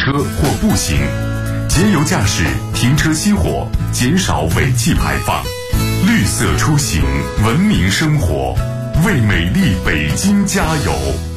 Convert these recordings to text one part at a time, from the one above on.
车或步行，节油驾驶，停车熄火，减少尾气排放，绿色出行，文明生活，为美丽北京加油！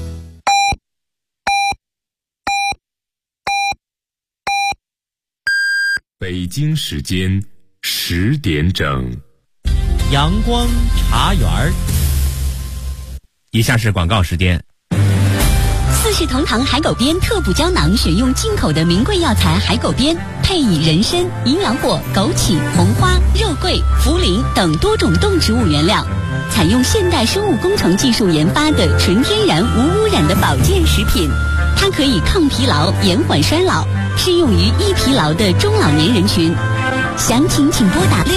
北京时间10点整， 阳光茶园儿。以下是广告时间。 四世同堂海狗鞭特补胶囊，选用进口的名贵药材海狗鞭，配以人参、营养果、枸杞、红花、肉桂、茯苓等多种动植物原料，采用现代生物工程技术研发的纯天然无污染的保健食品。它可以抗疲劳、延缓衰老，适用于易疲劳的中老年人群。详情请拨打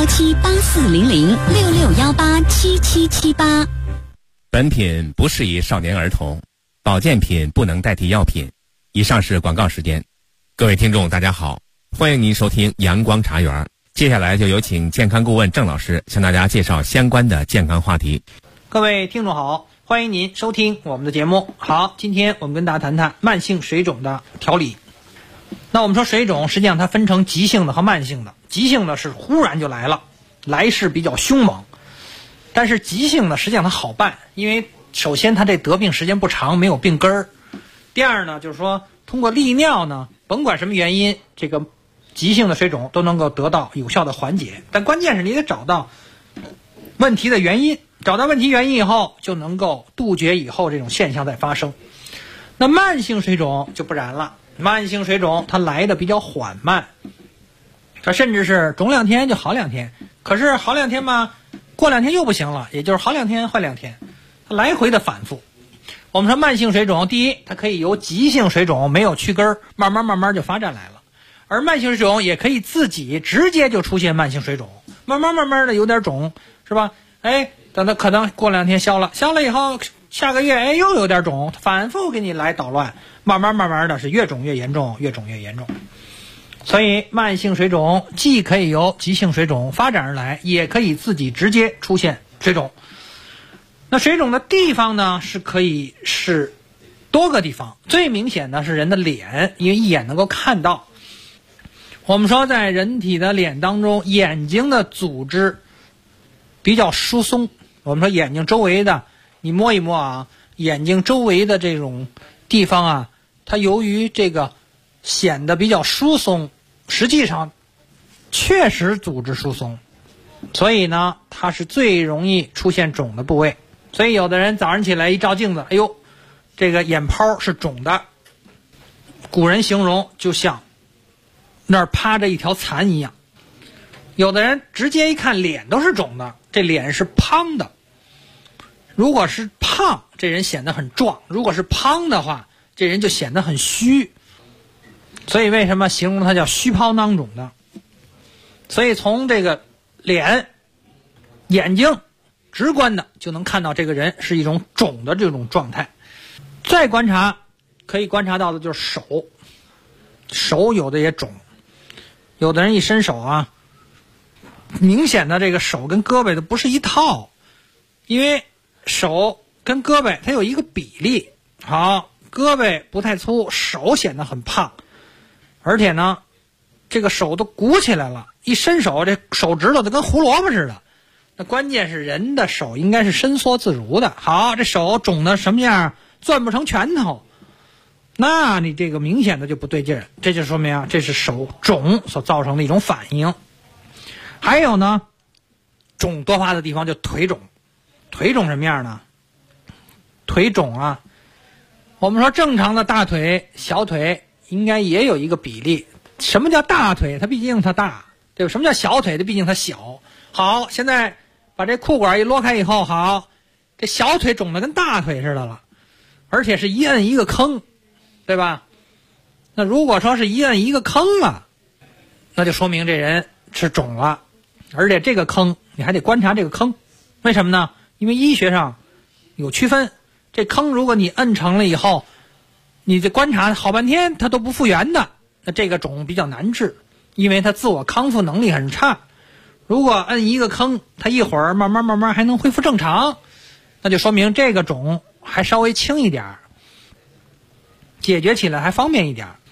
6617840066187778。 本品不适宜少年儿童，保健品不能代替药品。以上是广告时间。各位听众大家好，欢迎您收听阳光茶园。接下来就有请健康顾问郑老师向大家介绍相关的健康话题。 各位听众好，欢迎您收听我们的节目。好，今天我们跟大家谈谈慢性水肿的调理。那我们说水肿实际上它分成急性的和慢性的，急性的是忽然就来了，来势比较凶猛，但是急性的实际上它好办，因为首先它这得病时间不长，没有病根儿。第二呢，就是说通过利尿呢，甭管什么原因，这个急性的水肿都能够得到有效的缓解。但关键是你得找到问题的原因，找到问题原因以后，就能够杜绝以后这种现象再发生。那慢性水肿就不然了，慢性水肿它来的比较缓慢，它甚至是肿2天就好2天，可是好2天嘛，过2天又不行了，也就是好2天坏2天，它来回的反复。我们说慢性水肿，第一，它可以由急性水肿没有去根儿，慢慢就发展来了。而慢性水肿也可以自己直接就出现慢性水肿，慢慢的有点肿，是吧？等它可能过2天消了以后，下个月又有点肿，反复给你来捣乱，慢慢的是越肿越严重，越肿越严重。所以慢性水肿既可以由急性水肿发展而来，也可以自己直接出现水肿。那水肿的地方呢，是可以是多个地方，最明显的是人的脸，因为一眼能够看到。我们说在人体的脸当中，眼睛的组织比较疏松，我们说眼睛周围的，你摸一摸啊，眼睛周围的这种地方啊，它由于这个显得比较疏松，实际上确实组织疏松，所以呢它是最容易出现肿的部位。所以有的人早上起来一照镜子，哎呦，这个眼泡是肿的，古人形容就像那儿趴着一条蚕一样。有的人直接一看脸都是肿的，这脸是胖的。如果是胖，这人显得很壮；如果是胖的话，这人就显得很虚。所以为什么形容它叫虚泡囊肿的？所以从这个脸、眼睛直观的就能看到这个人是一种肿的这种状态。再观察，可以观察到的就是手有的也肿，有的人一伸手啊，明显的这个手跟胳膊的不是一套，因为手跟胳膊它有一个比例，好，胳膊不太粗，手显得很胖，而且呢这个手都鼓起来了，一伸手这手指头就跟胡萝卜似的。那关键是人的手应该是伸缩自如的，好，这手肿的什么样，攥不成拳头，那你这个明显的就不对劲儿，这就说明啊，这是手肿所造成的一种反应。还有呢，肿多发的地方就腿肿。腿肿什么样呢？腿肿啊，我们说正常的大腿、小腿应该也有一个比例。什么叫大腿？它毕竟它大，对吧？什么叫小腿？它毕竟它小。好，现在把这裤管一拉开以后，好，这小腿肿得跟大腿似的了，而且是一摁一个坑，对吧？那如果说是一摁一个坑了，那就说明这人是肿了，而且这个坑你还得观察这个坑，为什么呢？因为医学上有区分，这坑如果你摁成了以后，你这观察好半天它都不复原的，那这个肿比较难治，因为它自我康复能力很差。如果摁一个坑，它一会儿慢慢还能恢复正常，那就说明这个肿还稍微轻一点，解决起来还方便一点。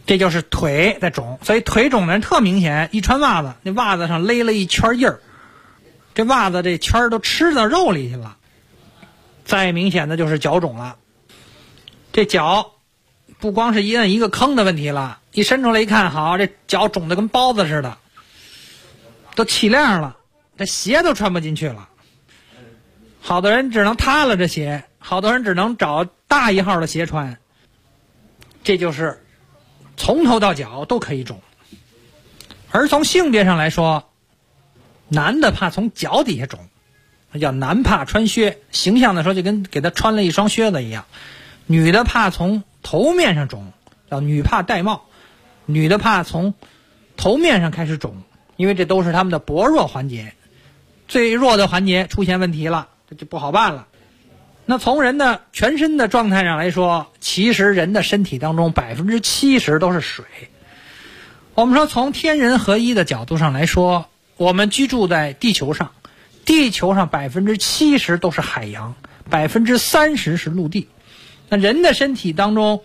这就是腿在肿。所以腿肿的人特明显，一穿袜子，那袜子上勒了一圈印儿，这袜子这圈儿都吃到肉里去了。再明显的就是脚肿了，这脚不光是一摁一个坑的问题了，一伸出来一看，好，这脚肿得跟包子似的，都起亮了，这鞋都穿不进去了。好多人只能塌了这鞋，好多人只能找大一号的鞋穿。这就是从头到脚都可以肿。而从性别上来说，男的怕从脚底下肿，叫男怕穿靴，形象的说就跟给他穿了一双靴子一样。女的怕从头面上肿，叫女怕戴帽。女的怕从头面上开始肿，因为这都是他们的薄弱环节，最弱的环节出现问题了，这就不好办了。那从人的全身的状态上来说，其实人的身体当中70%都是水。我们说从天人合一的角度上来说，我们居住在地球上，地球上70%都是海洋，30%是陆地。那人的身体当中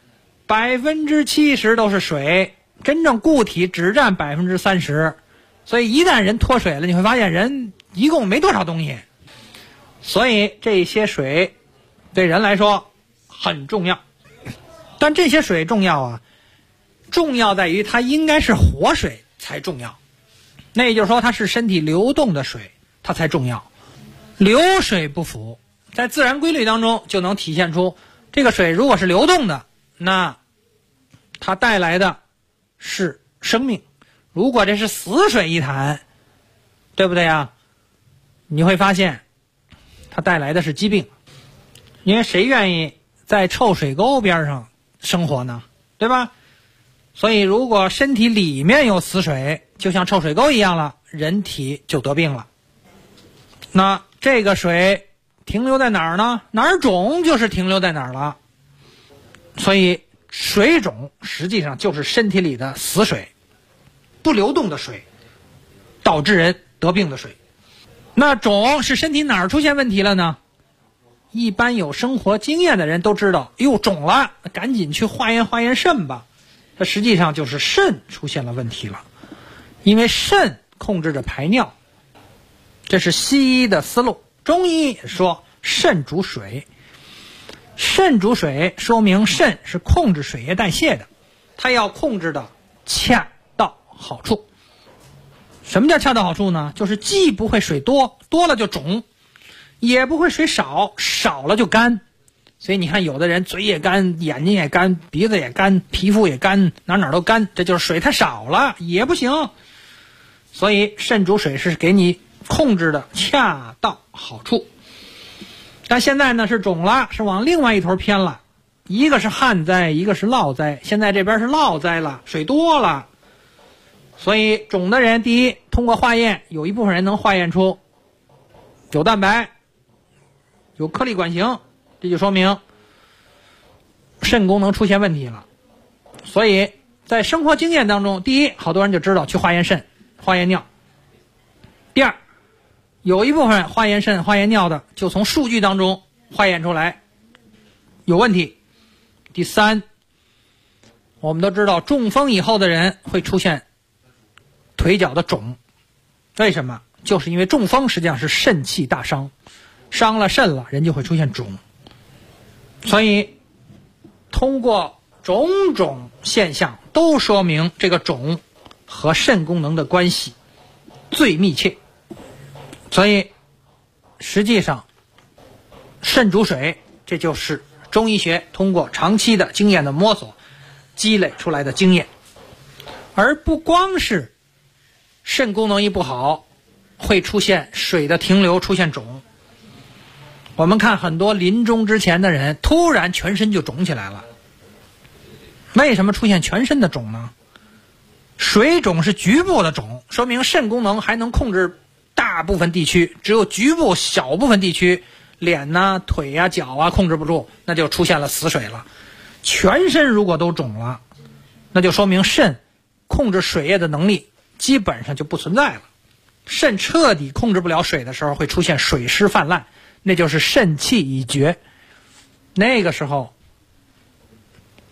70%都是水，真正固体只占30%。所以一旦人脱水了，你会发现人一共没多少东西。所以这些水对人来说很重要。但这些水重要啊，重要在于它应该是活水才重要。那也就是说它是身体流动的水，它才重要。流水不腐，在自然规律当中就能体现出，这个水如果是流动的，那它带来的是生命。如果这是死水一潭，对不对呀？你会发现它带来的是疾病。因为谁愿意在臭水沟边上生活呢？对吧？所以如果身体里面有死水，就像臭水沟一样了，人体就得病了。那这个水停留在哪儿呢？哪儿肿就是停留在哪儿了。所以水肿实际上就是身体里的死水，不流动的水，导致人得病的水。那肿是身体哪儿出现问题了呢？一般有生活经验的人都知道，哟，肿了，赶紧去化验肾吧。它实际上就是肾出现了问题了，因为肾控制着排尿，这是西医的思路。中医也说肾主水，肾主水说明肾是控制水液代谢的，它要控制的恰到好处。什么叫恰到好处呢？就是既不会水多，多了就肿，也不会水少，少了就干。所以你看有的人嘴也干，眼睛也干，鼻子也干，皮肤也干，哪都干，这就是水太少了也不行。所以肾主水是给你控制的恰到好处。但现在呢是肿了，是往另外一头偏了，一个是旱灾，一个是涝灾。现在这边是涝灾了，水多了，所以肿的人，第一，通过化验，有一部分人能化验出有蛋白，有颗粒管型，这就说明肾功能出现问题了。所以在生活经验当中，第一，好多人就知道去化验肾、化验尿。第二，有一部分化验肾、化验尿的就从数据当中化验出来有问题。第三，我们都知道中风以后的人会出现腿脚的肿，为什么？就是因为中风实际上是肾气大伤，伤了肾了，人就会出现肿。所以通过种种现象都说明这个肿和肾功能的关系最密切。所以实际上肾主水，这就是中医学通过长期的经验的摸索积累出来的经验。而不光是肾功能一不好会出现水的停留，出现肿。我们看很多临终之前的人突然全身就肿起来了。为什么出现全身的肿呢？水肿是局部的肿，说明肾功能还能控制大部分地区，只有局部小部分地区，脸啊、腿啊、脚啊控制不住，那就出现了死水了。全身如果都肿了，那就说明肾控制水液的能力基本上就不存在了。肾彻底控制不了水的时候，会出现水湿泛滥，那就是肾气已绝。那个时候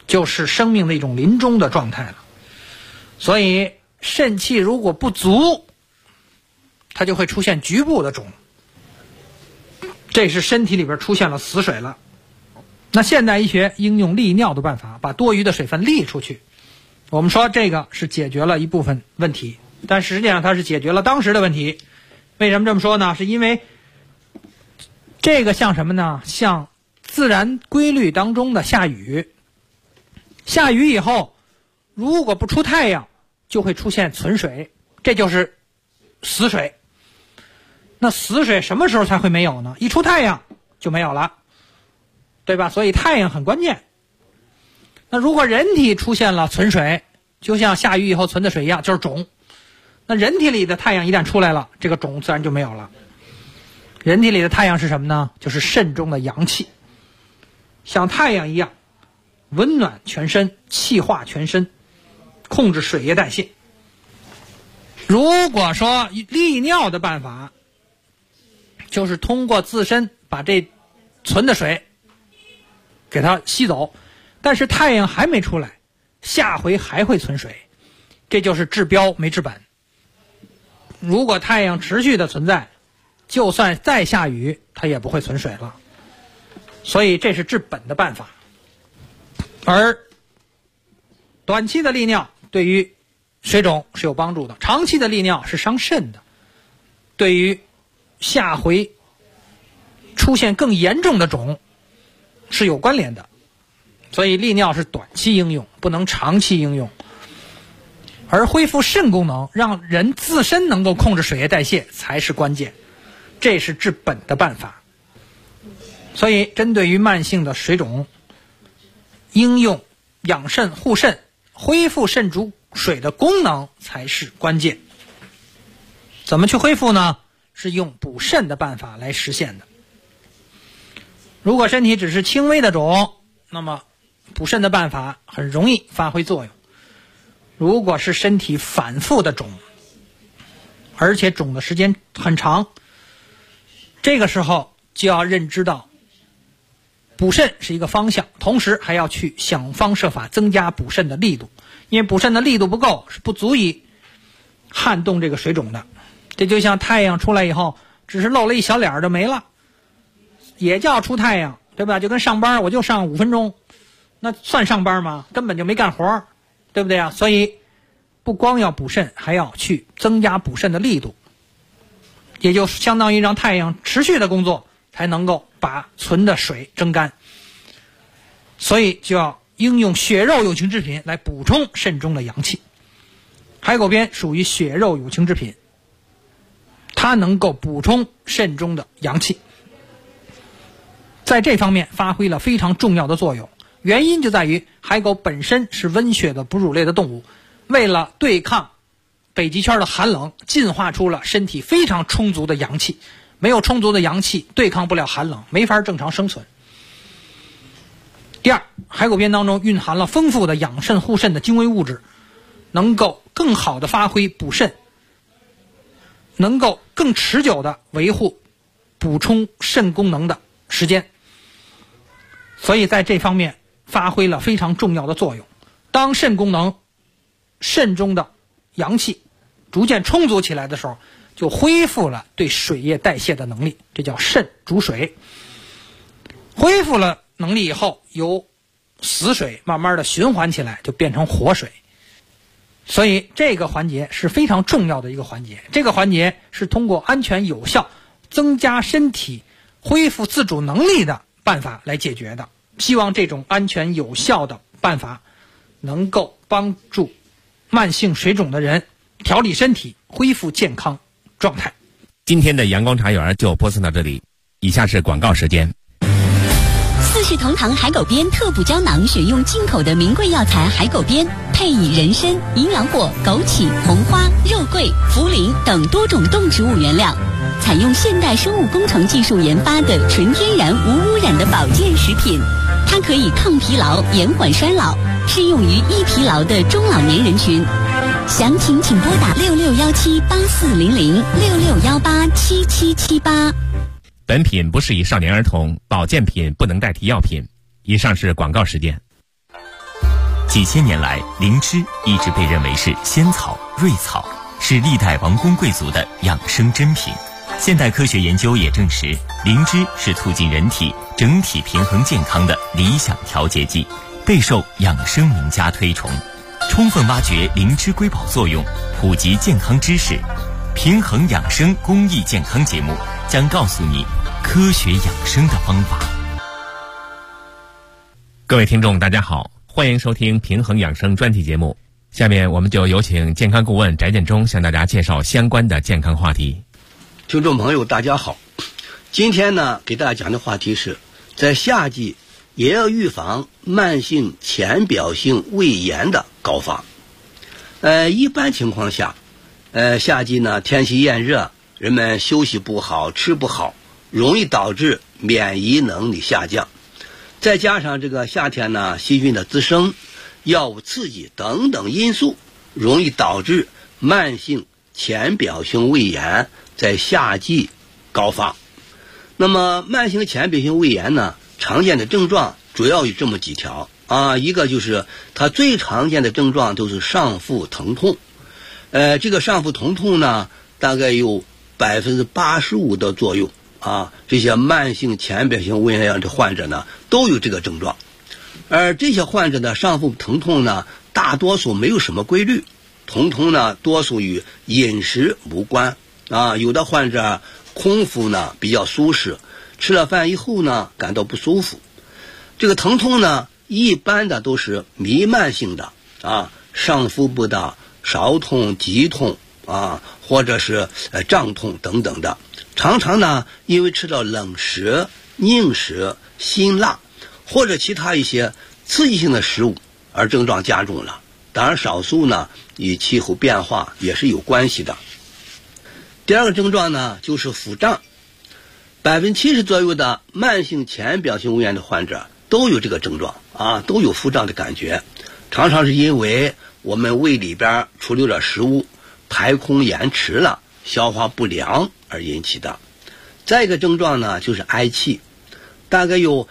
就是生命的一种临终的状态了。所以肾气如果不足，它就会出现局部的肿，这是身体里边出现了死水了。那现代医学应用利尿的办法，把多余的水分利出去。我们说这个是解决了一部分问题，但实际上它是解决了当时的问题。为什么这么说呢？是因为这个像什么呢？像自然规律当中的下雨。下雨以后，如果不出太阳，就会出现存水，这就是死水。那死水什么时候才会没有呢？一出太阳就没有了，对吧？所以太阳很关键。那如果人体出现了存水，就像下雨以后存的水一样，就是肿。那人体里的太阳一旦出来了，这个肿自然就没有了。人体里的太阳是什么呢？就是肾中的阳气，像太阳一样温暖全身，气化全身，控制水液代谢。如果说利尿的办法，就是通过自身把这存的水给它吸走，但是太阳还没出来，下回还会存水，这就是治标没治本。如果太阳持续的存在，就算再下雨它也不会存水了，所以这是治本的办法。而短期的利尿对于水肿是有帮助的，长期的利尿是伤肾的，对于下回出现更严重的肿是有关联的。所以利尿是短期应用，不能长期应用。而恢复肾功能，让人自身能够控制水液代谢才是关键，这是治本的办法。所以针对于慢性的水肿，应用养肾护肾，恢复肾主水的功能才是关键。怎么去恢复呢？是用补肾的办法来实现的。如果身体只是轻微的肿，那么补肾的办法很容易发挥作用。如果是身体反复的肿，而且肿的时间很长，这个时候就要认知到补肾是一个方向，同时还要去想方设法增加补肾的力度，因为补肾的力度不够，是不足以撼动这个水肿的。这就像太阳出来以后，只是露了一小脸就没了，也叫出太阳，对吧？就跟上班我就上5分钟，那算上班吗？根本就没干活，对不对啊？所以不光要补肾，还要去增加补肾的力度，也就相当于让太阳持续的工作，才能够把存的水蒸干。所以就要应用血肉有情之品来补充肾中的阳气。海狗鞭属于血肉有情之品，它能够补充肾中的阳气，在这方面发挥了非常重要的作用。原因就在于海狗本身是温血的哺乳类的动物，为了对抗北极圈的寒冷，进化出了身体非常充足的阳气。没有充足的阳气，对抗不了寒冷，没法正常生存。第二，海狗鞭当中蕴含了丰富的养肾护肾的精微物质，能够更好的发挥补肾，能够更持久的维护补充肾功能的时间。所以在这方面发挥了非常重要的作用。当肾功能、肾中的阳气逐渐充足起来的时候，就恢复了对水液代谢的能力，这叫肾主水。恢复了能力以后，由死水慢慢的循环起来，就变成活水。所以这个环节是非常重要的一个环节。这个环节是通过安全有效增加身体恢复自主能力的办法来解决的。希望这种安全有效的办法能够帮助慢性水肿的人调理身体，恢复健康状态。 今天的阳光茶园就播送到这里，以下是广告时间。 四世同堂海狗鞭特补胶囊选用进口的名贵药材海狗鞭，配以人参、营养果、枸杞、红花、肉桂、茯苓等多种动植物原料，采用现代生物工程技术研发的纯天然无污染的保健食品。它可以抗疲劳、延缓衰老，适用于易疲劳的中老年人群。详情请拨打6617840066187778。 本品不适宜少年儿童，保健品不能代替药品。以上是广告时间。 几千年来，灵芝一直被认为是仙草、瑞草，是历代王公贵族的养生珍品。现代科学研究也证实，灵芝是促进人体整体平衡健康的理想调节剂，备受养生名家推崇。充分挖掘灵芝瑰宝作用，普及健康知识，平衡养生公益健康节目将告诉你科学养生的方法。 各位听众大家好，欢迎收听平衡养生专题节目。下面我们就有请健康顾问翟建中向大家介绍相关的健康话题。 听众朋友大家好，今天呢给大家讲的话题是在夏季也要预防慢性浅表性胃炎的高发。一般情况下夏季呢天气炎热，人们休息不好，吃不好，容易导致免疫能力下降，再加上这个夏天呢细菌的滋生、药物刺激等等因素，容易导致慢性浅表性胃炎在夏季高发。那么慢性浅表性胃炎呢，常见的症状主要有这么几条啊。一个就是它最常见的症状都是上腹疼痛。这个上腹疼痛呢，大概有85%的作用啊。这些慢性浅表性胃炎的患者呢，都有这个症状。而这些患者的上腹疼痛呢，大多数没有什么规律，疼痛呢多数与饮食无关啊。有的患者空腹呢比较舒适，吃了饭以后呢感到不舒服。这个疼痛呢一般的都是弥漫性的啊，上腹部的少痛、急痛啊，或者是胀痛等等的。常常呢因为吃到冷食、硬食、辛辣或者其他一些刺激性的食物而症状加重了。当然少数呢与气候变化也是有关系的。第二个症状呢就是腹胀。70%左右的慢性浅表性胃炎的患者都有这个症状啊，都有腹胀的感觉，常常是因为我们胃里边储留了食物，排空延迟了，消化不良而引起的。再一个症状呢就是嗳气，大概有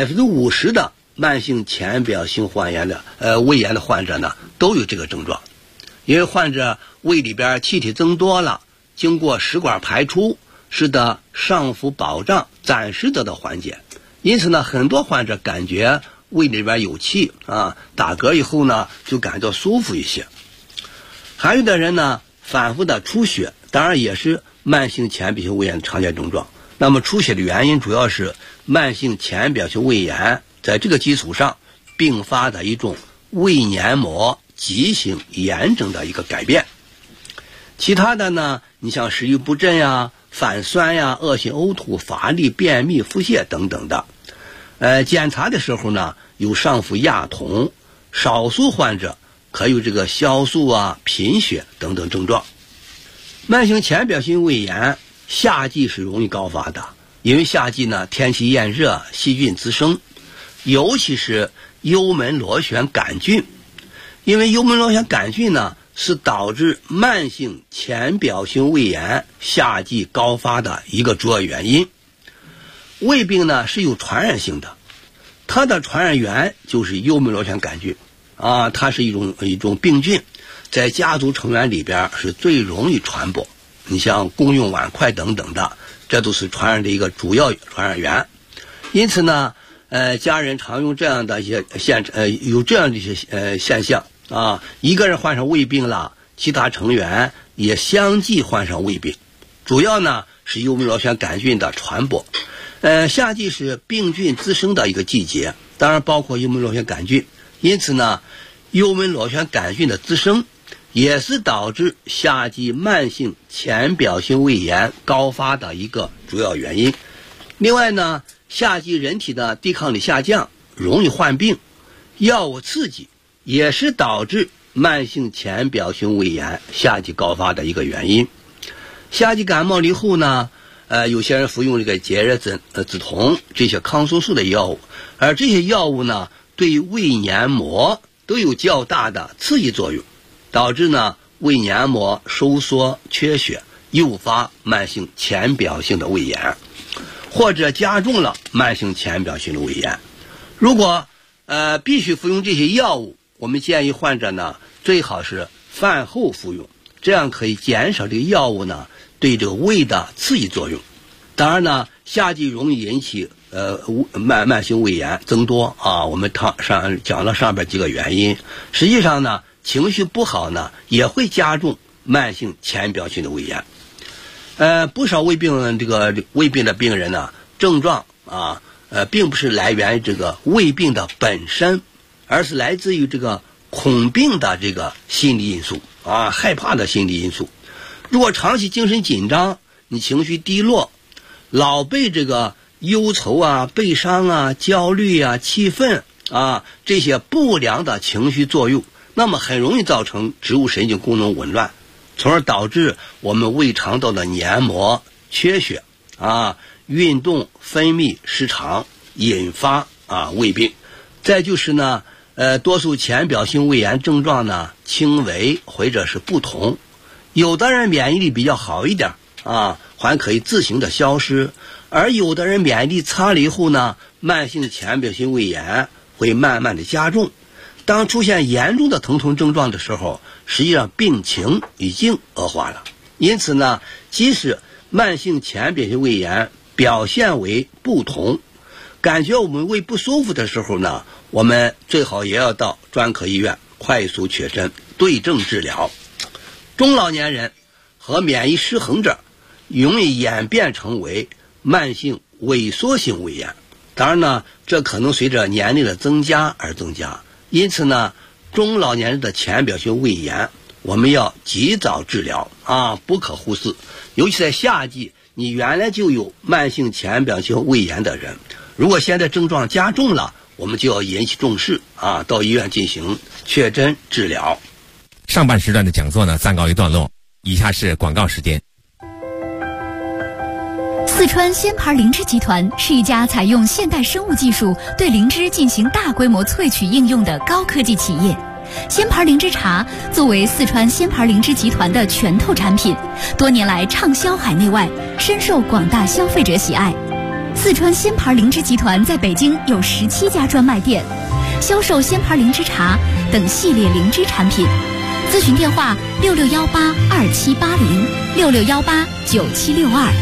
50%的慢性浅表性胃炎的患者呢都有这个症状。因为患者胃里边气体增多了，经过食管排出，使得上腹饱胀暂时得到缓解，因此呢很多患者感觉胃里边有气啊，打嗝以后呢就感到舒服一些。还有的人呢反复的出血，当然也是慢性浅表性胃炎的常见症状。那么出血的原因主要是慢性浅表性胃炎在这个基础上并发的一种胃黏膜急性炎症的一个改变。其他的呢，你像食欲不振呀、反酸呀、恶心呕吐、乏力、便秘、腹泻等等的。检查的时候呢有上腹压痛，少数患者可有这个消瘦啊、贫血等等症状。慢性浅表性胃炎夏季是容易高发的，因为夏季呢天气炎热，细菌滋生，尤其是幽门螺旋杆菌。因为幽门螺旋杆菌呢是导致慢性浅表性胃炎夏季高发的一个主要原因。胃病呢是有传染性的，它的传染源就是幽门螺旋杆菌啊，它是一种病菌，在家族成员里边是最容易传播。你像共用碗筷等等的，这都是传染的一个主要传染源。因此呢家人常用这样的一些有这样的一些现象啊，一个人患上胃病了，其他成员也相继患上胃病，主要呢是幽门螺旋杆菌的传播。夏季是病菌滋生的一个季节，当然包括幽门螺旋杆菌，因此呢幽门螺旋杆菌的滋生也是导致夏季慢性浅表性胃炎高发的一个主要原因。另外呢夏季人体的抵抗力下降，容易患病，药物刺激也是导致慢性浅表性胃炎夏季高发的一个原因。夏季感冒了以后呢有些人服用这个解热止痛这些抗生素的药物，而这些药物呢对胃黏膜都有较大的刺激作用，导致呢胃黏膜收缩缺血，诱发慢性浅表性的胃炎，或者加重了慢性浅表性的胃炎。如果必须服用这些药物， 我们建议患者呢最好是饭后服用，这样可以减少这个药物呢对这个胃的刺激作用。当然呢，夏季容易引起慢性胃炎增多啊。我们讲了上边几个原因，实际上呢，情绪不好呢也会加重慢性浅表性的胃炎。不少胃病的病人呢，症状并不是来源于这个胃病的本身，而是来自于这个恐病的这个心理因素害怕的心理因素。如果长期精神紧张，你情绪低落，老被这个忧愁悲伤焦虑气愤这些不良的情绪作用，那么很容易造成植物神经功能紊乱，从而导致我们胃肠道的黏膜缺血运动分泌失常，引发胃病。再就是呢多数浅表性胃炎症状呢轻微或者是不同，有的人免疫力比较好一点还可以自行的消失，而有的人免疫力差了以后呢，慢性浅表性胃炎会慢慢的加重。当出现严重的疼痛症状的时候，实际上病情已经恶化了。因此呢，即使慢性浅表性胃炎表现为不同，感觉我们胃不舒服的时候呢，我们最好也要到专科医院快速确诊，对症治疗。中老年人和免疫失衡者容易演变成为慢性萎缩性胃炎，当然呢，这可能随着年龄的增加而增加。因此呢，中老年人的浅表性胃炎我们要及早治疗不可忽视。尤其在夏季，你原来就有慢性浅表性胃炎的人，如果现在症状加重了，我们就要引起重视到医院进行确诊治疗。 上半时段的讲座呢暂告一段落，以下是广告时间。 四川仙牌灵芝集团是一家采用现代生物技术对灵芝进行大规模萃取应用的高科技企业。仙牌灵芝茶作为四川仙牌灵芝集团的拳头产品，多年来畅销海内外，深受广大消费者喜爱。四川仙牌灵芝集团在北京有17家专卖店，销售仙牌灵芝茶等系列灵芝产品。咨询电话66182780，66189762。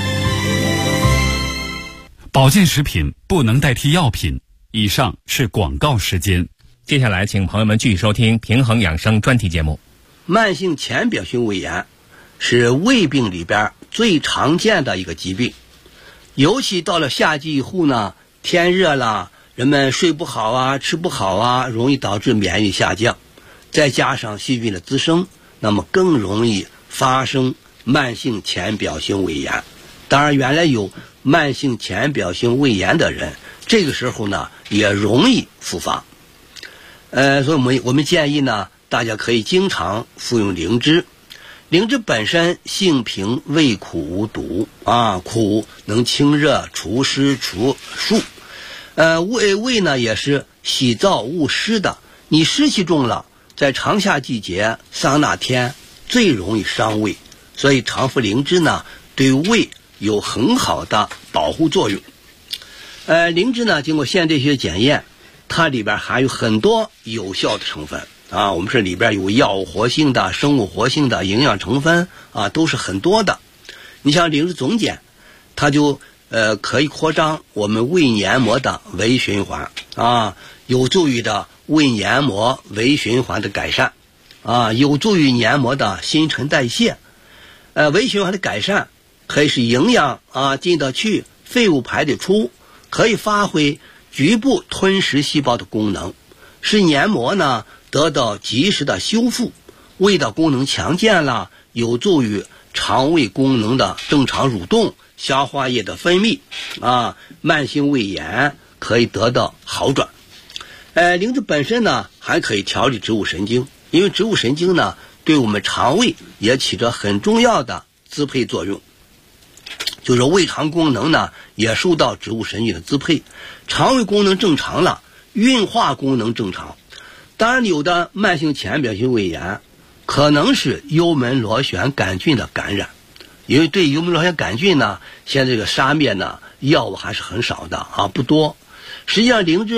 保健食品不能代替药品。以上是广告时间。 接下来请朋友们继续收听平衡养生专题节目。 慢性浅表性胃炎是胃病里边最常见的一个疾病，尤其到了夏季以后呢，天热了，人们睡不好吃不好容易导致免疫力下降，再加上细菌的滋生，那么更容易发生慢性浅表性胃炎。当然，原来有慢性浅表性胃炎的人，这个时候呢也容易复发。所以我们建议呢，大家可以经常服用灵芝。灵芝本身性平，味苦无毒苦能清热除湿除暑。胃呢也是喜燥恶湿的，你湿气重了，在长夏季节桑拿天最容易伤胃，所以常服灵芝呢对胃有很好的保护作用。灵芝呢经过现代学检验，它里边含有很多有效的成分我们是里边有药物活性的、生物活性的、营养成分都是很多的。你像灵芝总碱，它就可以扩张我们胃黏膜的微循环有助于的胃黏膜微循环的改善有助于黏膜的新陈代谢。微循环的改善可以使营养进得去，废物排得出，可以发挥局部吞食细胞的功能，使黏膜呢得到及时的修复，胃的功能强健了，有助于肠胃功能的正常蠕动，消化液的分泌慢性胃炎可以得到好转。灵芝本身呢还可以调理植物神经，因为植物神经呢对我们肠胃也起着很重要的支配作用，就是胃肠功能呢也受到植物神经的支配，肠胃功能正常了，运化功能正常。当然，有的慢性浅表性胃炎可能是幽门螺旋杆菌的感染，因为对幽门螺旋杆菌呢，现在这个杀灭呢药物还是很少的不多。实际上灵芝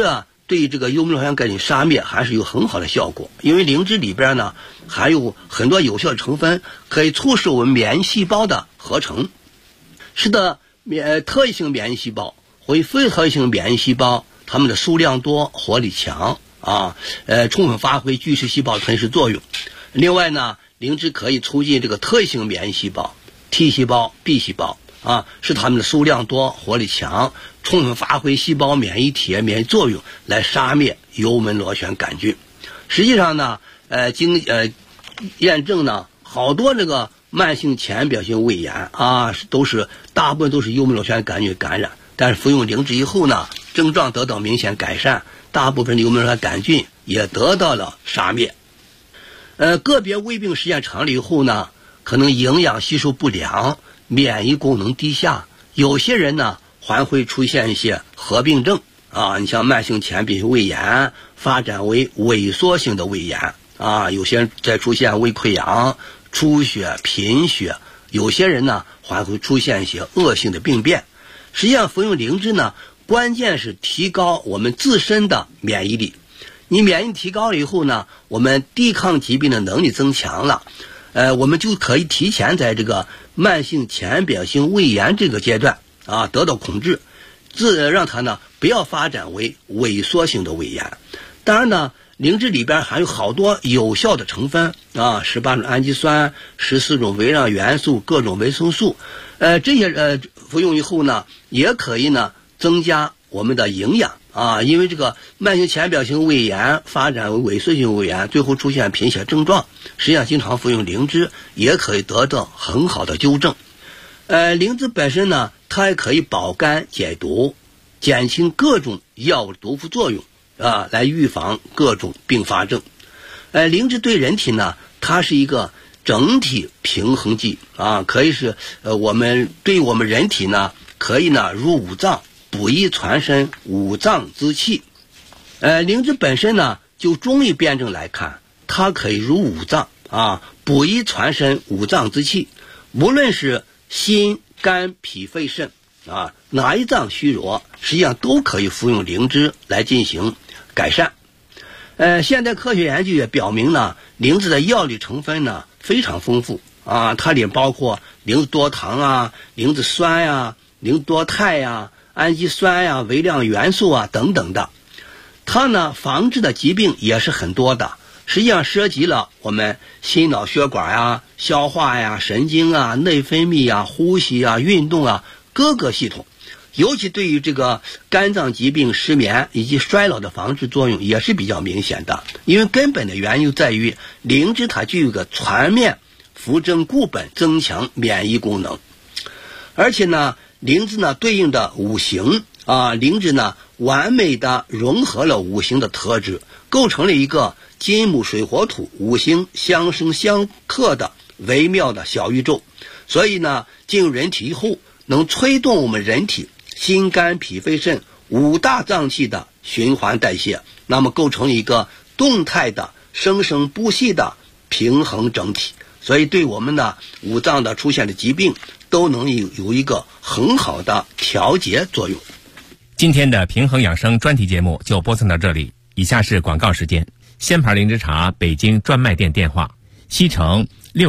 对这个幽门螺旋杆菌杀灭还是有很好的效果，因为灵芝里边呢还有很多有效的成分，可以促使我们免疫细胞的合成，使得特异性免疫细胞或非特异性免疫细胞它们的数量多、活力强充分发挥巨噬细胞吞噬作用。另外呢，灵芝可以促进这个特异性免疫细胞 T 细胞、B 细胞使它们的数量多、活力强，充分发挥细胞免疫体免疫作用来杀灭幽门螺旋杆菌。实际上呢，经验证呢，好多这个慢性浅表性胃炎大部分都是幽门螺旋杆菌感染，但是服用灵芝以后呢，症状得到明显改善，大部分的幽门螺旋杆菌也得到了杀灭。个别胃病时间长了以后呢，可能营养吸收不良，免疫功能低下，有些人呢还会出现一些合并症你像慢性浅表性胃炎发展为萎缩性的胃炎有些人再出现胃溃疡、出血、贫血，有些人呢还会出现一些恶性的病变。实际上服用灵芝呢，关键是提高我们自身的免疫力。你免疫提高了以后呢，我们抵抗疾病的能力增强了，我们就可以提前在这个慢性浅表性胃炎这个阶段得到控制，让它呢不要发展为萎缩性的胃炎。当然呢，灵芝里边还有好多有效的成分18种氨基酸、14种微量元素、各种维生素，这些服用以后呢，也可以呢增加我们的营养因为这个慢性浅表性胃炎发展为萎缩性胃炎，最后出现贫血症状，实际上经常服用灵芝也可以得到很好的纠正。灵芝本身呢，它也可以保肝解毒，减轻各种药物毒副作用来预防各种并发症。灵芝对人体呢，它是一个整体平衡剂可以是我们人体呢，可以呢入五脏，补益全身，五脏之气。灵芝本身呢，就中医辩证来看，它可以入五脏补益全身，五脏之气。无论是心、肝、脾、肺、肾哪一脏虚弱，实际上都可以服用灵芝来进行改善。现代科学研究也表明呢，灵芝的药理成分呢非常丰富它里包括灵芝多糖灵芝酸灵芝多肽氨基酸微量元素等等的。它呢防治的疾病也是很多的，实际上涉及了我们心脑血管消化神经内分泌呼吸运动各个系统。尤其对于这个肝脏疾病、失眠以及衰老的防治作用也是比较明显的，因为根本的原因在于灵芝它具有个全面扶正固本、增强免疫功能。而且呢，灵芝呢对应的五行灵芝呢完美的融合了五行的特质，构成了一个金木水火土五行相生相克的微妙的小宇宙。所以呢，进入人体以后，能推动我们人体心肝脾肺肾五大脏器的循环代谢，那么构成一个动态的生生不息的平衡整体。所以对我们的五脏的出现的疾病都能有一个很好的调节作用。 今天的平衡养生专题节目就播送到这里，以下是广告时间。仙牌灵芝茶北京专卖店电话：西城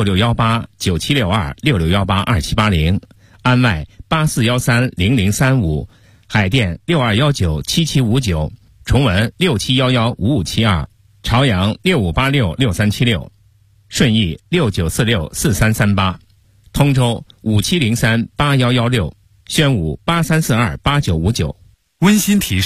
6618976266182780，安外84130035，海淀62197759，重文67115572，朝阳65866376，顺义69464338，通州57038116，宣武83428959。 温馨提示。